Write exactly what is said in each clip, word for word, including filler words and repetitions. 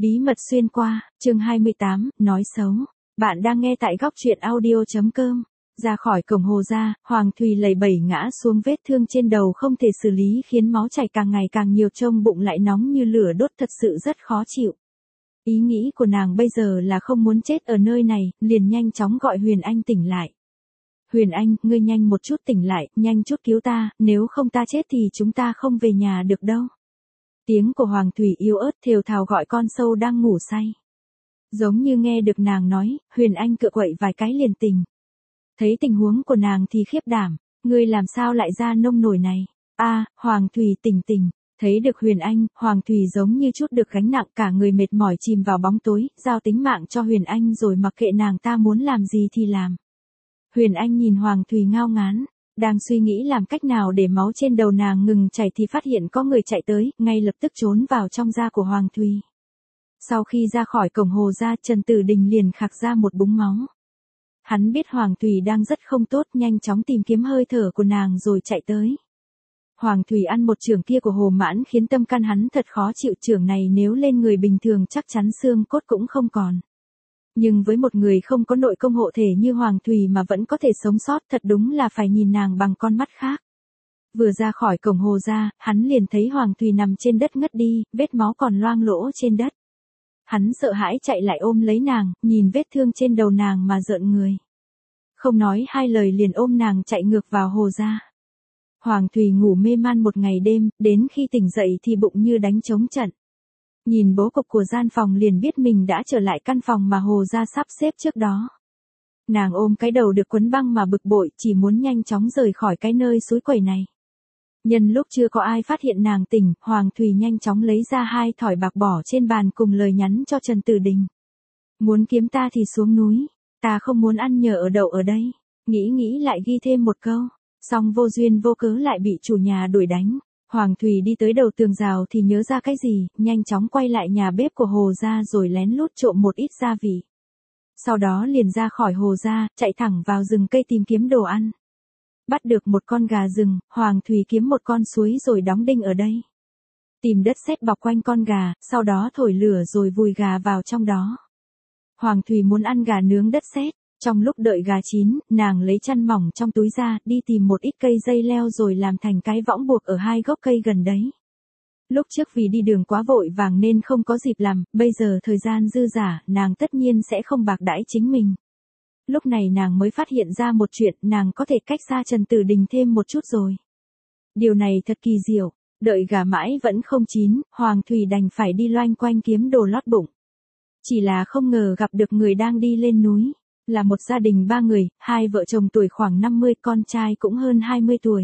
Bí mật xuyên qua, chương hai mươi tám, nói xấu. Bạn đang nghe tại góc truyện audio.com. Ra khỏi cổng hồ ra, Hoàng Thùy lầy bẩy ngã xuống, vết thương trên đầu không thể xử lý khiến máu chảy càng ngày càng nhiều, trông bụng lại nóng như lửa đốt, thật sự rất khó chịu. Ý nghĩ của nàng bây giờ là không muốn chết ở nơi này, liền nhanh chóng gọi Huyền Anh tỉnh lại. Huyền Anh, ngươi nhanh một chút tỉnh lại, nhanh chút cứu ta, nếu không ta chết thì chúng ta không về nhà được đâu. Tiếng của Hoàng Thùy yếu ớt thều thào gọi con sâu đang ngủ say. Giống như nghe được nàng nói, Huyền Anh cựa quậy vài cái liền tỉnh. Thấy tình huống của nàng thì khiếp đảm, ngươi làm sao lại ra nông nổi này? A, à, Hoàng Thùy tỉnh tỉnh. Thấy được Huyền Anh, Hoàng Thùy giống như chút được gánh nặng, cả người mệt mỏi chìm vào bóng tối, giao tính mạng cho Huyền Anh rồi mặc kệ nàng ta muốn làm gì thì làm. Huyền Anh nhìn Hoàng Thùy ngao ngán, đang suy nghĩ làm cách nào để máu trên đầu nàng ngừng chảy thì phát hiện có người chạy tới, ngay lập tức trốn vào trong da của Hoàng Thùy. Sau khi ra khỏi cổng hồ ra, Trần Tử Đình liền khạc ra một búng máu. Hắn biết Hoàng Thùy đang rất không tốt, nhanh chóng tìm kiếm hơi thở của nàng rồi chạy tới. Hoàng Thùy ăn một chưởng kia của Hồ Mãn khiến tâm can hắn thật khó chịu, chưởng này nếu lên người bình thường chắc chắn xương cốt cũng không còn. Nhưng với một người không có nội công hộ thể như Hoàng Thùy mà vẫn có thể sống sót, thật đúng là phải nhìn nàng bằng con mắt khác. Vừa ra khỏi cổng hồ ra, hắn liền thấy Hoàng Thùy nằm trên đất ngất đi, vết máu còn loang lỗ trên đất. Hắn sợ hãi chạy lại ôm lấy nàng, nhìn vết thương trên đầu nàng mà rợn người. Không nói hai lời liền ôm nàng chạy ngược vào hồ ra. Hoàng Thùy ngủ mê man một ngày đêm, đến khi tỉnh dậy thì bụng như đánh trống trận. Nhìn bố cục của gian phòng liền biết mình đã trở lại căn phòng mà Hồ Gia sắp xếp trước đó. Nàng ôm cái đầu được quấn băng mà bực bội, chỉ muốn nhanh chóng rời khỏi cái nơi suối quẩy này. Nhân lúc chưa có ai phát hiện nàng tỉnh, Hoàng Thùy nhanh chóng lấy ra hai thỏi bạc bỏ trên bàn cùng lời nhắn cho Trần Tử Đình. Muốn kiếm ta thì xuống núi, ta không muốn ăn nhờ ở đậu ở đây. Nghĩ nghĩ lại ghi thêm một câu, song vô duyên vô cớ lại bị chủ nhà đuổi đánh. Hoàng Thùy đi tới đầu tường rào thì nhớ ra cái gì, nhanh chóng quay lại nhà bếp của Hồ Gia rồi lén lút trộm một ít gia vị. Sau đó liền ra khỏi Hồ Gia, chạy thẳng vào rừng cây tìm kiếm đồ ăn. Bắt được một con gà rừng, Hoàng Thùy kiếm một con suối rồi đóng đinh ở đây. Tìm đất sét bọc quanh con gà, sau đó thổi lửa rồi vùi gà vào trong đó. Hoàng Thùy muốn ăn gà nướng đất sét. Trong lúc đợi gà chín, nàng lấy chăn mỏng trong túi ra, đi tìm một ít cây dây leo rồi làm thành cái võng buộc ở hai gốc cây gần đấy. Lúc trước vì đi đường quá vội vàng nên không có dịp làm, bây giờ thời gian dư dả, nàng tất nhiên sẽ không bạc đãi chính mình. Lúc này nàng mới phát hiện ra một chuyện, nàng có thể cách xa Trần Tử Đình thêm một chút rồi. Điều này thật kỳ diệu, đợi gà mãi vẫn không chín, Hoàng Thùy đành phải đi loanh quanh kiếm đồ lót bụng. Chỉ là không ngờ gặp được người đang đi lên núi. Là một gia đình ba người, hai vợ chồng tuổi khoảng năm mươi, con trai cũng hơn hai mươi tuổi.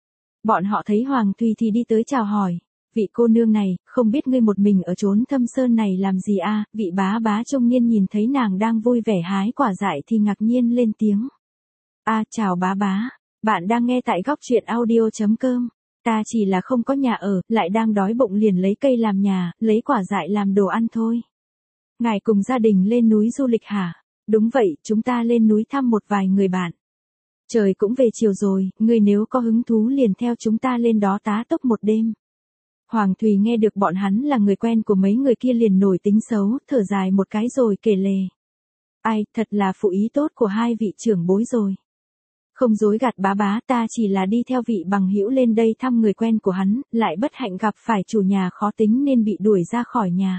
Bọn họ thấy Hoàng Thùy thì đi tới chào hỏi, vị cô nương này, không biết ngươi một mình ở chốn thâm sơn này làm gì a? À? Vị bá bá trung niên nhìn thấy nàng đang vui vẻ hái quả dại thì ngạc nhiên lên tiếng. A à, chào bá bá, bạn đang nghe tại góc truyện audio.com, ta chỉ là không có nhà ở, lại đang đói bụng liền lấy cây làm nhà, lấy quả dại làm đồ ăn thôi. Ngài cùng gia đình lên núi du lịch hả? Đúng vậy, chúng ta lên núi thăm một vài người bạn. Trời cũng về chiều rồi, ngươi nếu có hứng thú liền theo chúng ta lên đó tá túc một đêm. Hoàng Thùy nghe được bọn hắn là người quen của mấy người kia liền nổi tính xấu, thở dài một cái rồi kể lể. Ai, thật là phụ ý tốt của hai vị trưởng bối rồi. Không dối gạt bá bá, ta chỉ là đi theo vị bằng hữu lên đây thăm người quen của hắn, lại bất hạnh gặp phải chủ nhà khó tính nên bị đuổi ra khỏi nhà.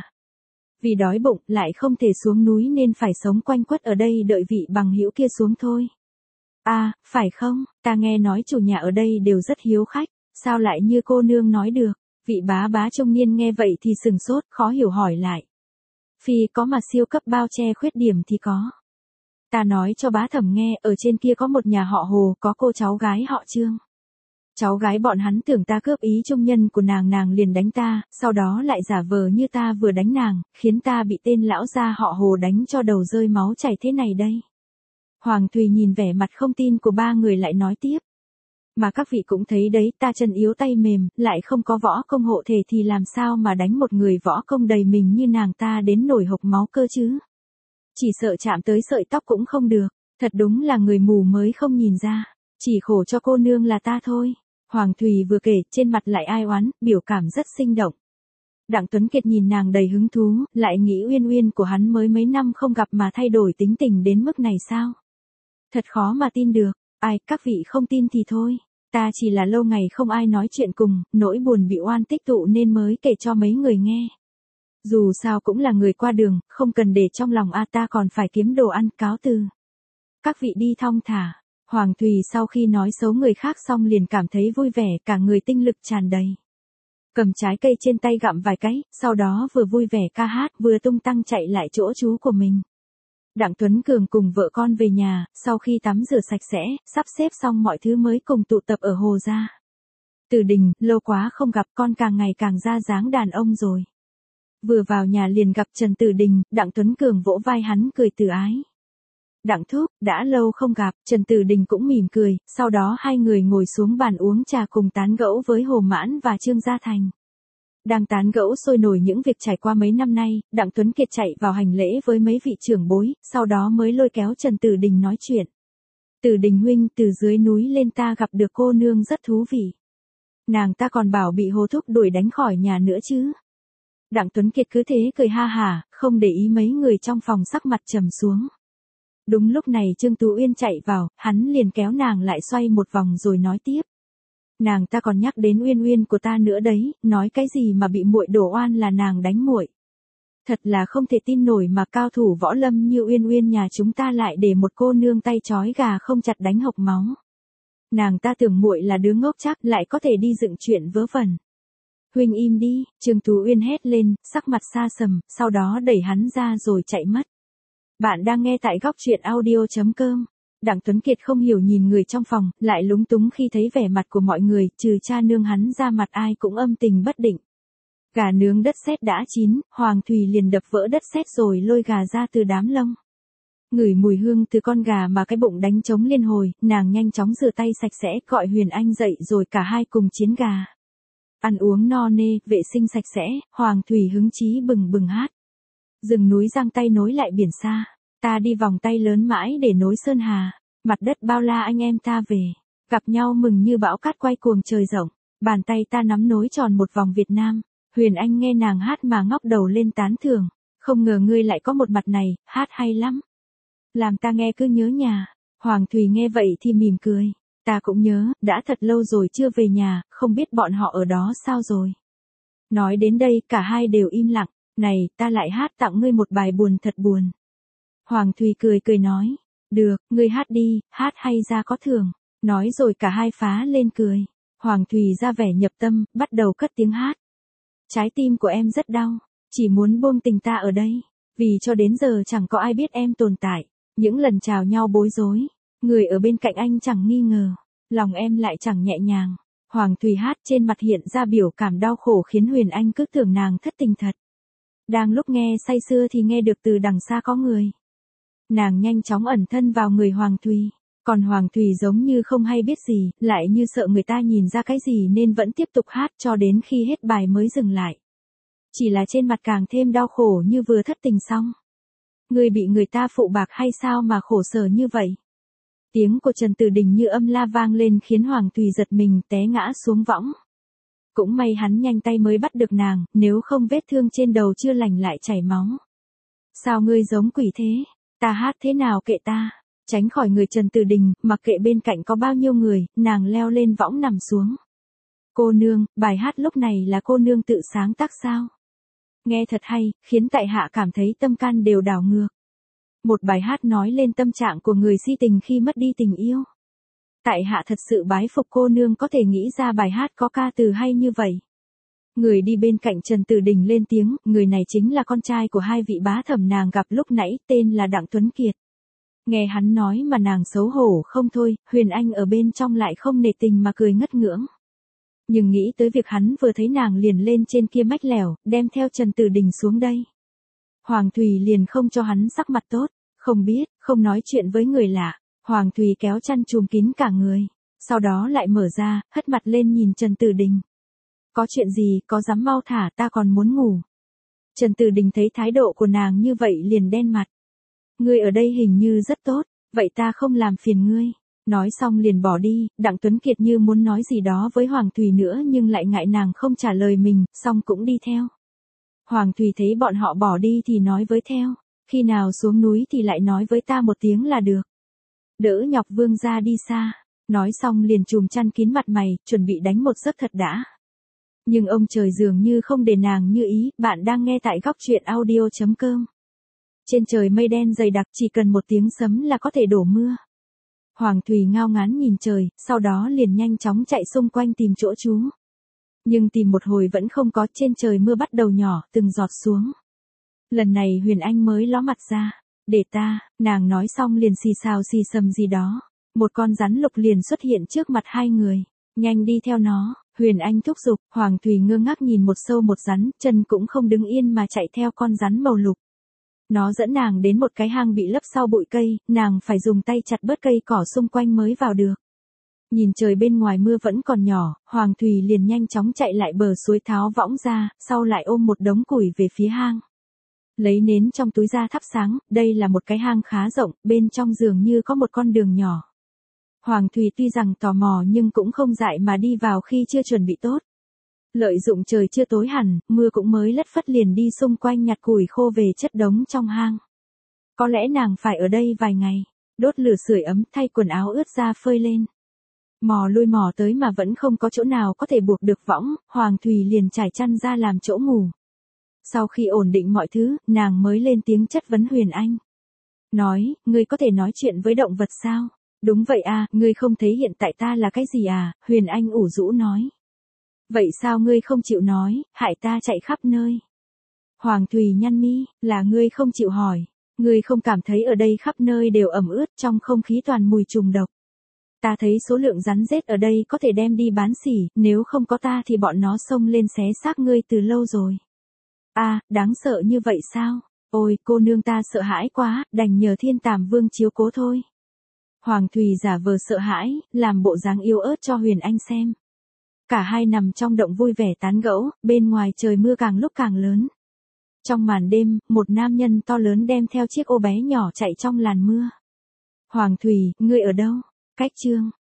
Vì đói bụng, lại không thể xuống núi nên phải sống quanh quất ở đây đợi vị bằng hữu kia xuống thôi. A, à, phải không, ta nghe nói chủ nhà ở đây đều rất hiếu khách, sao lại như cô nương nói được? Vị bá bá trung niên nghe vậy thì sừng sốt, khó hiểu hỏi lại. Phi có mà siêu cấp bao che khuyết điểm thì có. Ta nói cho bá thẩm nghe, ở trên kia có một nhà họ Hồ, có cô cháu gái họ Trương. Cháu gái bọn hắn tưởng ta cướp ý trung nhân của nàng, nàng liền đánh ta, sau đó lại giả vờ như ta vừa đánh nàng, khiến ta bị tên lão gia họ Hồ đánh cho đầu rơi máu chảy thế này đây. Hoàng Thùy nhìn vẻ mặt không tin của ba người lại nói tiếp. Mà các vị cũng thấy đấy, ta chân yếu tay mềm, lại không có võ công hộ thể thì làm sao mà đánh một người võ công đầy mình như nàng ta đến nổi hộc máu cơ chứ. Chỉ sợ chạm tới sợi tóc cũng không được, thật đúng là người mù mới không nhìn ra, chỉ khổ cho cô nương là ta thôi. Hoàng Thùy vừa kể, trên mặt lại ai oán, biểu cảm rất sinh động. Đặng Tuấn Kiệt nhìn nàng đầy hứng thú, lại nghĩ Uyên Uyên của hắn mới mấy năm không gặp mà thay đổi tính tình đến mức này sao? Thật khó mà tin được, ai, các vị không tin thì thôi, ta chỉ là lâu ngày không ai nói chuyện cùng, nỗi buồn bị oan tích tụ nên mới kể cho mấy người nghe. Dù sao cũng là người qua đường, không cần để trong lòng a, ta còn phải kiếm đồ ăn, cáo từ. Các vị đi thong thả. Hoàng Thùy sau khi nói xấu người khác xong liền cảm thấy vui vẻ, cả người tinh lực tràn đầy. Cầm trái cây trên tay gặm vài cái, sau đó vừa vui vẻ ca hát, vừa tung tăng chạy lại chỗ chú của mình. Đặng Tuấn Cường cùng vợ con về nhà, sau khi tắm rửa sạch sẽ, sắp xếp xong mọi thứ mới cùng tụ tập ở Hồ gia. Từ Đình, lâu quá không gặp, con càng ngày càng ra dáng đàn ông rồi. Vừa vào nhà liền gặp Trần Từ Đình, Đặng Tuấn Cường vỗ vai hắn cười từ ái. Đặng thúc, đã lâu không gặp, Trần Từ Đình cũng mỉm cười, sau đó hai người ngồi xuống bàn uống trà cùng tán gẫu với Hồ Mãn và Trương Gia Thành. Đang tán gẫu sôi nổi những việc trải qua mấy năm nay, Đặng Tuấn Kiệt chạy vào hành lễ với mấy vị trưởng bối, sau đó mới lôi kéo Trần Từ Đình nói chuyện. Từ Đình huynh, từ dưới núi lên ta gặp được cô nương rất thú vị. Nàng ta còn bảo bị Hồ thúc đuổi đánh khỏi nhà nữa chứ. Đặng Tuấn Kiệt cứ thế cười ha hả, không để ý mấy người trong phòng sắc mặt trầm xuống. Đúng lúc này Trương Tú Uyên chạy vào, hắn liền kéo nàng lại xoay một vòng rồi nói tiếp. Nàng ta còn nhắc đến Uyên Uyên của ta nữa đấy, nói cái gì mà bị muội đổ oan là nàng đánh muội. Thật là không thể tin nổi mà cao thủ võ lâm như Uyên Uyên nhà chúng ta lại để một cô nương tay trói gà không chặt đánh hộc máu. Nàng ta tưởng muội là đứa ngốc chắc lại có thể đi dựng chuyện vớ vẩn. Huynh im đi, Trương Tú Uyên hét lên, sắc mặt xa sầm, sau đó đẩy hắn ra rồi chạy mất. Bạn đang nghe tại góc truyện audio.com. Đặng Tuấn Kiệt không hiểu nhìn người trong phòng, lại lúng túng khi thấy vẻ mặt của mọi người, trừ cha nương hắn ra mặt ai cũng âm tình bất định. Gà nướng đất sét đã chín, Hoàng Thùy liền đập vỡ đất sét rồi lôi gà ra từ đám lông. Ngửi mùi hương từ con gà mà cái bụng đánh trống liên hồi, nàng nhanh chóng rửa tay sạch sẽ, gọi Huyền Anh dậy rồi cả hai cùng chiến gà. Ăn uống no nê, vệ sinh sạch sẽ, Hoàng Thùy hứng chí bừng bừng hát. Rừng núi giang tay nối lại biển xa, ta đi vòng tay lớn mãi để nối sơn hà, mặt đất bao la anh em ta về, gặp nhau mừng như bão cát quay cuồng trời rộng, bàn tay ta nắm nối tròn một vòng Việt Nam. Huyền Anh nghe nàng hát mà ngóc đầu lên tán thưởng, không ngờ ngươi lại có một mặt này, hát hay lắm. Làm ta nghe cứ nhớ nhà. Hoàng Thùy nghe vậy thì mỉm cười, ta cũng nhớ, đã thật lâu rồi chưa về nhà, không biết bọn họ ở đó sao rồi. Nói đến đây cả hai đều im lặng. Này, ta lại hát tặng ngươi một bài buồn thật buồn. Hoàng Thùy cười cười nói, được, ngươi hát đi, hát hay ra có thưởng. Nói rồi cả hai phá lên cười. Hoàng Thùy ra vẻ nhập tâm, bắt đầu cất tiếng hát. Trái tim của em rất đau, chỉ muốn buông tình ta ở đây. Vì cho đến giờ chẳng có ai biết em tồn tại. Những lần chào nhau bối rối, người ở bên cạnh anh chẳng nghi ngờ, lòng em lại chẳng nhẹ nhàng. Hoàng Thùy hát trên mặt hiện ra biểu cảm đau khổ khiến Huyền Anh cứ tưởng nàng thất tình thật. Đang lúc nghe say sưa thì nghe được từ đằng xa có người. Nàng nhanh chóng ẩn thân vào người Hoàng Thùy, còn Hoàng Thùy giống như không hay biết gì, lại như sợ người ta nhìn ra cái gì nên vẫn tiếp tục hát cho đến khi hết bài mới dừng lại. Chỉ là trên mặt càng thêm đau khổ như vừa thất tình xong. Người bị người ta phụ bạc hay sao mà khổ sở như vậy? Tiếng của Trần Từ Đình như âm la vang lên khiến Hoàng Thùy giật mình té ngã xuống võng. Cũng may hắn nhanh tay mới bắt được nàng, nếu không vết thương trên đầu chưa lành lại chảy máu. Sao ngươi giống quỷ thế? Ta hát thế nào kệ ta? Tránh khỏi người Trần Từ Đình, mặc kệ bên cạnh có bao nhiêu người, nàng leo lên võng nằm xuống. Cô nương, bài hát lúc này là cô nương tự sáng tác sao? Nghe thật hay, khiến tại hạ cảm thấy tâm can đều đảo ngược. Một bài hát nói lên tâm trạng của người si tình khi mất đi tình yêu. Tại hạ thật sự bái phục cô nương có thể nghĩ ra bài hát có ca từ hay như vậy. Người đi bên cạnh Trần Từ Đình lên tiếng, người này chính là con trai của hai vị bá thẩm nàng gặp lúc nãy, tên là Đặng Tuấn Kiệt. Nghe hắn nói mà nàng xấu hổ không thôi, Huyền Anh ở bên trong lại không nể tình mà cười ngất ngưỡng. Nhưng nghĩ tới việc hắn vừa thấy nàng liền lên trên kia mách lẻo, đem theo Trần Từ Đình xuống đây. Hoàng Thùy liền không cho hắn sắc mặt tốt, không biết, không nói chuyện với người lạ. Hoàng Thùy kéo chăn trùm kín cả người, sau đó lại mở ra, hất mặt lên nhìn Trần Từ Đình. Có chuyện gì, có dám mau thả, ta còn muốn ngủ. Trần Từ Đình thấy thái độ của nàng như vậy liền đen mặt. Ngươi ở đây hình như rất tốt, vậy ta không làm phiền ngươi. Nói xong liền bỏ đi, Đặng Tuấn Kiệt như muốn nói gì đó với Hoàng Thùy nữa nhưng lại ngại nàng không trả lời mình, xong cũng đi theo. Hoàng Thùy thấy bọn họ bỏ đi thì nói với theo, khi nào xuống núi thì lại nói với ta một tiếng là được. Đỡ nhọc Vương gia đi xa, nói xong liền chùm chăn kín mặt mày, chuẩn bị đánh một giấc thật đã. Nhưng ông trời dường như không để nàng như ý, bạn đang nghe tại góc truyện audio.com. Trên trời mây đen dày đặc, chỉ cần một tiếng sấm là có thể đổ mưa. Hoàng Thùy ngao ngán nhìn trời, sau đó liền nhanh chóng chạy xung quanh tìm chỗ trú. Nhưng tìm một hồi vẫn không có, trên trời mưa bắt đầu nhỏ, từng giọt xuống. Lần này Huyền Anh mới ló mặt ra, để ta, nàng nói xong liền xì xào xì sầm gì đó. Một con rắn lục liền xuất hiện trước mặt hai người, nhanh đi theo nó, Huyền Anh thúc giục, Hoàng Thùy ngơ ngác nhìn một sâu một rắn, chân cũng không đứng yên mà chạy theo con rắn màu lục. Nó dẫn nàng đến một cái hang bị lấp sau bụi cây, nàng phải dùng tay chặt bớt cây cỏ xung quanh mới vào được. Nhìn trời bên ngoài mưa vẫn còn nhỏ, Hoàng Thùy liền nhanh chóng chạy lại bờ suối tháo võng ra, sau lại ôm một đống củi về phía hang. Lấy nến trong túi ra thắp sáng, đây là một cái hang khá rộng, bên trong dường như có một con đường nhỏ. Hoàng Thùy tuy rằng tò mò nhưng cũng không dại mà đi vào khi chưa chuẩn bị tốt. Lợi dụng trời chưa tối hẳn, mưa cũng mới lất phất liền đi xung quanh nhặt củi khô về chất đống trong hang. Có lẽ nàng phải ở đây vài ngày, đốt lửa sưởi ấm, thay quần áo ướt ra phơi lên. Mò lui mò tới mà vẫn không có chỗ nào có thể buộc được võng, Hoàng Thùy liền trải chăn ra làm chỗ ngủ. Sau khi ổn định mọi thứ, nàng mới lên tiếng chất vấn Huyền Anh. Nói, ngươi có thể nói chuyện với động vật sao? Đúng vậy à, ngươi không thấy hiện tại ta là cái gì à? Huyền Anh ủ rũ nói. Vậy sao ngươi không chịu nói, hại ta chạy khắp nơi? Hoàng Thùy nhăn mi, là ngươi không chịu hỏi. Ngươi không cảm thấy ở đây khắp nơi đều ẩm ướt, trong không khí toàn mùi trùng độc. Ta thấy số lượng rắn rết ở đây có thể đem đi bán xỉ, nếu không có ta thì bọn nó xông lên xé xác ngươi từ lâu rồi. À, đáng sợ như vậy sao? Ôi, cô nương ta sợ hãi quá, đành nhờ Thiên Tàm Vương chiếu cố thôi. Hoàng Thùy giả vờ sợ hãi, làm bộ dáng yếu ớt cho Huyền Anh xem. Cả hai nằm trong động vui vẻ tán gẫu, bên ngoài trời mưa càng lúc càng lớn. Trong màn đêm, một nam nhân to lớn đem theo chiếc ô bé nhỏ chạy trong làn mưa. Hoàng Thùy, ngươi ở đâu? Cách chương.